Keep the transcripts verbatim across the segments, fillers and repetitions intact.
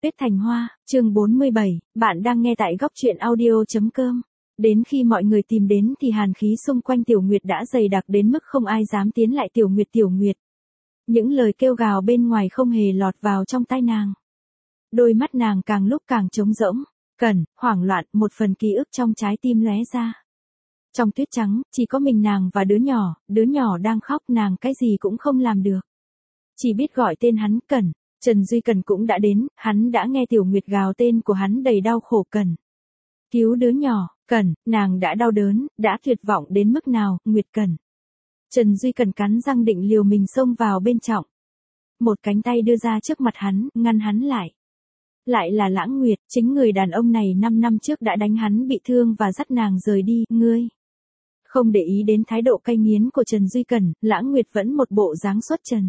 Tuyết Thành Hoa, chương bốn mươi bảy, bạn đang nghe tại góc truyện audio chấm com. Đến khi mọi người tìm đến thì hàn khí xung quanh Tiểu Nguyệt đã dày đặc đến mức không ai dám tiến lại. Tiểu Nguyệt, Tiểu Nguyệt. Những lời kêu gào bên ngoài không hề lọt vào trong tai nàng. Đôi mắt nàng càng lúc càng trống rỗng, cần, hoảng loạn, một phần ký ức trong trái tim lóe ra. Trong tuyết trắng, chỉ có mình nàng và đứa nhỏ, đứa nhỏ đang khóc, nàng cái gì cũng không làm được. Chỉ biết gọi tên hắn, Cẩn. Trần Duy Cần cũng đã đến, hắn đã nghe Tiểu Nguyệt gào tên của hắn đầy đau khổ. Cần. Cứu đứa nhỏ, Cần, nàng đã đau đớn, đã tuyệt vọng đến mức nào, Nguyệt Cần. Trần Duy Cần cắn răng định liều mình xông vào bên trong. Một cánh tay đưa ra trước mặt hắn, ngăn hắn lại. Lại là Lãng Nguyệt, chính người đàn ông này năm năm trước đã đánh hắn bị thương và dắt nàng rời đi. Ngươi. Không để ý đến thái độ cay nghiến của Trần Duy Cần, Lãng Nguyệt vẫn một bộ dáng xuất trần.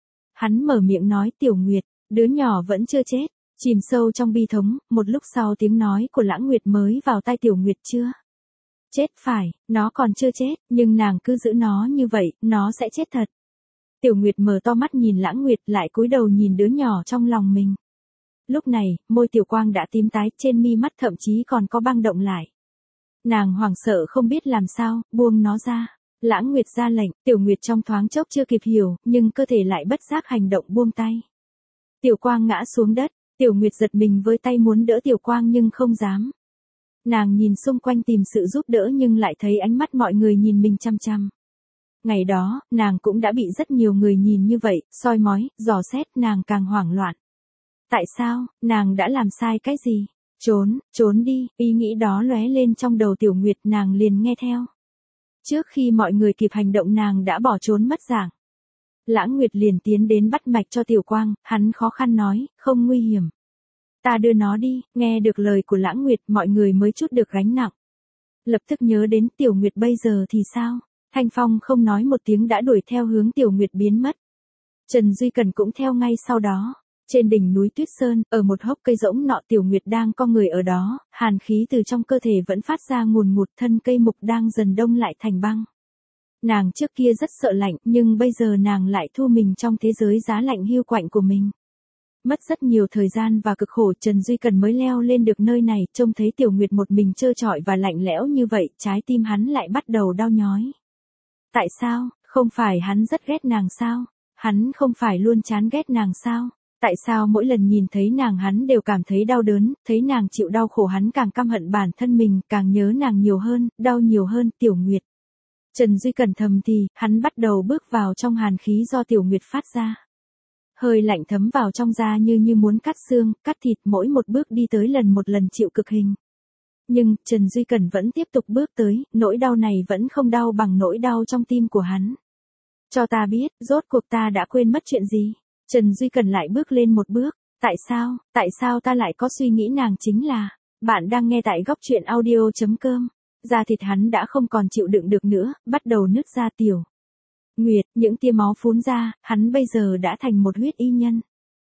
Hắn mở miệng nói, Tiểu Nguyệt, đứa nhỏ vẫn chưa chết. Chìm sâu trong bi thống, một lúc sau tiếng nói của Lãng Nguyệt mới vào tai Tiểu Nguyệt. Chưa chết phải, nó còn chưa chết, nhưng nàng cứ giữ nó như vậy, nó sẽ chết thật. Tiểu Nguyệt mở to mắt nhìn Lãng Nguyệt, lại cúi đầu nhìn đứa nhỏ trong lòng mình. Lúc này, môi Tiểu Quang đã tím tái, trên mi mắt thậm chí còn có băng động lại. Nàng hoảng sợ không biết làm sao, buông nó ra. Lãng Nguyệt ra lệnh, Tiểu Nguyệt trong thoáng chốc chưa kịp hiểu, nhưng cơ thể lại bất giác hành động buông tay. Tiểu Quang ngã xuống đất, Tiểu Nguyệt giật mình với tay muốn đỡ Tiểu Quang nhưng không dám. Nàng nhìn xung quanh tìm sự giúp đỡ nhưng lại thấy ánh mắt mọi người nhìn mình chăm chăm. Ngày đó, nàng cũng đã bị rất nhiều người nhìn như vậy, soi mói, dò xét, nàng càng hoảng loạn. Tại sao, nàng đã làm sai cái gì? Trốn, trốn đi, ý nghĩ đó lóe lên trong đầu Tiểu Nguyệt, nàng liền nghe theo. Trước khi mọi người kịp hành động nàng đã bỏ trốn mất dạng. Lãng Nguyệt liền tiến đến bắt mạch cho Tiểu Quang, hắn khó khăn nói, không nguy hiểm. Ta đưa nó đi, nghe được lời của Lãng Nguyệt mọi người mới chút được gánh nặng. Lập tức nhớ đến Tiểu Nguyệt bây giờ thì sao? Thanh Phong không nói một tiếng đã đuổi theo hướng Tiểu Nguyệt biến mất. Trần Duy Cần cũng theo ngay sau đó. Trên đỉnh núi Tuyết Sơn, ở một hốc cây rỗng nọ Tiểu Nguyệt đang co người ở đó, hàn khí từ trong cơ thể vẫn phát ra ngùn ngụt, thân cây mục đang dần đông lại thành băng. Nàng trước kia rất sợ lạnh, nhưng bây giờ nàng lại thu mình trong thế giới giá lạnh hiu quạnh của mình. Mất rất nhiều thời gian và cực khổ Trần Duy Cần mới leo lên được nơi này, trông thấy Tiểu Nguyệt một mình trơ trọi và lạnh lẽo như vậy, trái tim hắn lại bắt đầu đau nhói. Tại sao, không phải hắn rất ghét nàng sao? Hắn không phải luôn chán ghét nàng sao? Tại sao mỗi lần nhìn thấy nàng hắn đều cảm thấy đau đớn, thấy nàng chịu đau khổ hắn càng căm hận bản thân mình, càng nhớ nàng nhiều hơn, đau nhiều hơn. Tiểu Nguyệt. Trần Duy Cần thầm thì, hắn bắt đầu bước vào trong hàn khí do Tiểu Nguyệt phát ra. Hơi lạnh thấm vào trong da như như muốn cắt xương, cắt thịt, mỗi một bước đi tới lần một lần chịu cực hình. Nhưng, Trần Duy Cần vẫn tiếp tục bước tới, nỗi đau này vẫn không đau bằng nỗi đau trong tim của hắn. Cho ta biết, rốt cuộc ta đã quên mất chuyện gì? Trần Duy Cần lại bước lên một bước. Tại sao, tại sao ta lại có suy nghĩ nàng chính là... Bạn đang nghe tại góc truyện audio chấm com. Da thịt hắn đã không còn chịu đựng được nữa, bắt đầu nứt ra. Tiểu Nguyệt, những tia máu phún ra, hắn bây giờ đã thành một huyết y nhân.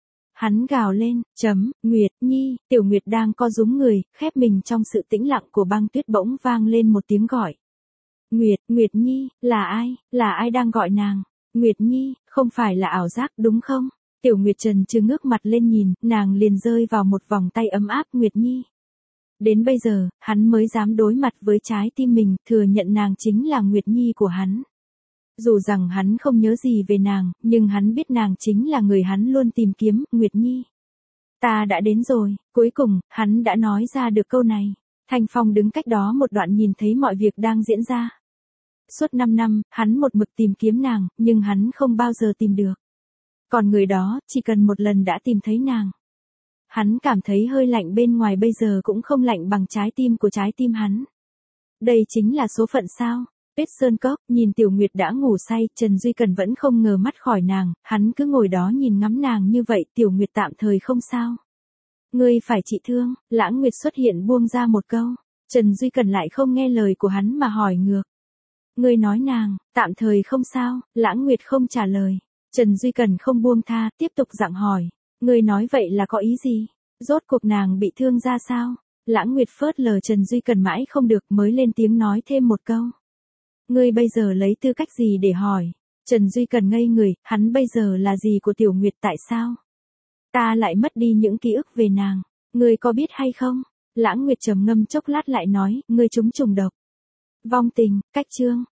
Hắn gào lên, chấm, Nguyệt Nhi, Tiểu Nguyệt đang co rúm người, khép mình trong sự tĩnh lặng của băng tuyết bỗng vang lên một tiếng gọi. Nguyệt, Nguyệt Nhi, là ai, là ai đang gọi nàng? Nguyệt Nhi, không phải là ảo giác đúng không? Tiểu Nguyệt trần trừ ngước mặt lên nhìn, nàng liền rơi vào một vòng tay ấm áp. Nguyệt Nhi. Đến bây giờ, hắn mới dám đối mặt với trái tim mình, thừa nhận nàng chính là Nguyệt Nhi của hắn. Dù rằng hắn không nhớ gì về nàng, nhưng hắn biết nàng chính là người hắn luôn tìm kiếm. Nguyệt Nhi. Ta đã đến rồi. Cuối cùng, hắn đã nói ra được câu này. Thanh Phong đứng cách đó một đoạn nhìn thấy mọi việc đang diễn ra. Suốt năm năm, hắn một mực tìm kiếm nàng, nhưng hắn không bao giờ tìm được. Còn người đó, chỉ cần một lần đã tìm thấy nàng. Hắn cảm thấy hơi lạnh bên ngoài bây giờ cũng không lạnh bằng trái tim của trái tim hắn. Đây chính là số phận sao? Tuyết Sơn Cốc, nhìn Tiểu Nguyệt đã ngủ say, Trần Duy Cần vẫn không ngờ mắt khỏi nàng, hắn cứ ngồi đó nhìn ngắm nàng như vậy. Tiểu Nguyệt tạm thời không sao. Ngươi phải trị thương. Lãng Nguyệt xuất hiện buông ra một câu. Trần Duy Cần lại không nghe lời của hắn mà hỏi ngược. Ngươi nói nàng, tạm thời không sao. Lãng Nguyệt không trả lời. Trần Duy Cần không buông tha, tiếp tục dặn hỏi. Ngươi nói vậy là có ý gì? Rốt cuộc nàng bị thương ra sao? Lãng Nguyệt phớt lờ Trần Duy Cần mãi không được mới lên tiếng nói thêm một câu. Ngươi bây giờ lấy tư cách gì để hỏi? Trần Duy Cần ngây người, hắn bây giờ là gì của Tiểu Nguyệt tại sao? Ta lại mất đi những ký ức về nàng. Ngươi có biết hay không? Lãng Nguyệt trầm ngâm chốc lát lại nói, ngươi trúng trùng độc. Vong tình, cách chương.